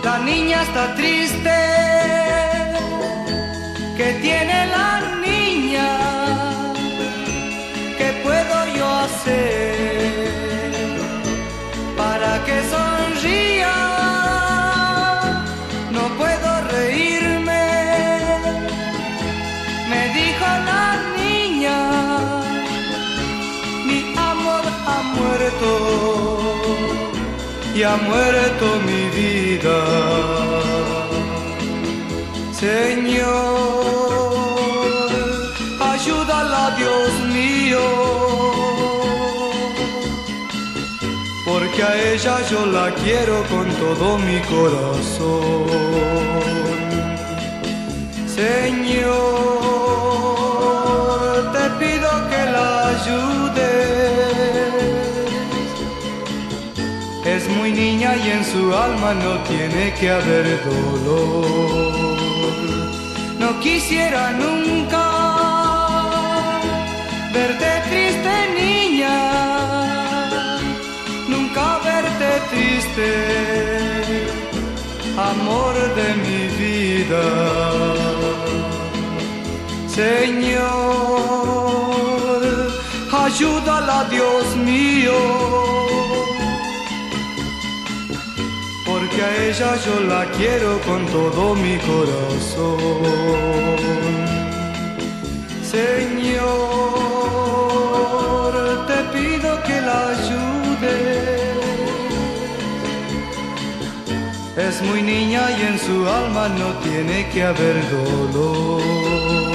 La niña está triste. ¿Qué tiene la niña? ¿Qué puedo yo hacer para que sonría? No puedo reírme, me dijo la niña. Mi amor ha muerto y ha muerto mi vida. Señor, ayúdala, Dios mío, porque a ella yo la quiero con todo mi corazón. Señor, te pido que la ayudes. Es muy niña y en su alma no tiene que haber dolor. No quisiera nunca verte triste, niña, nunca verte triste, amor de mi vida. Señor, ayúdala, Dios mío, porque a ella yo la quiero con todo mi corazón. Señor, te pido que la ayudes. Es muy niña y en su alma no tiene que haber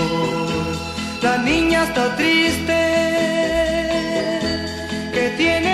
dolor. La niña está triste. ¿Qué tiene